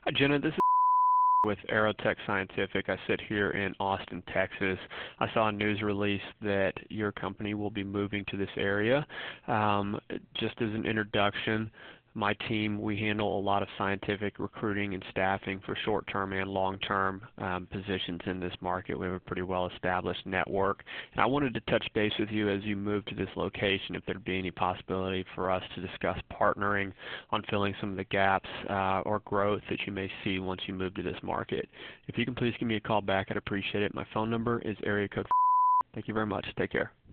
Hi, Jenna. This is with Aerotech Scientific. I sit here in Austin, Texas. I saw a news release that your company will be moving to this area. Just as an introduction, my team, we handle a lot of scientific recruiting and staffing for short-term and long-term positions in this market. We have a pretty well-established network. And I wanted to touch base with you as you move to this location, if there'd be any possibility for us to discuss partnering on filling some of the gaps or growth that you may see once you move to this market. If you can please give me a call back, I'd appreciate it. My phone number is area code. Thank you very much. Take care.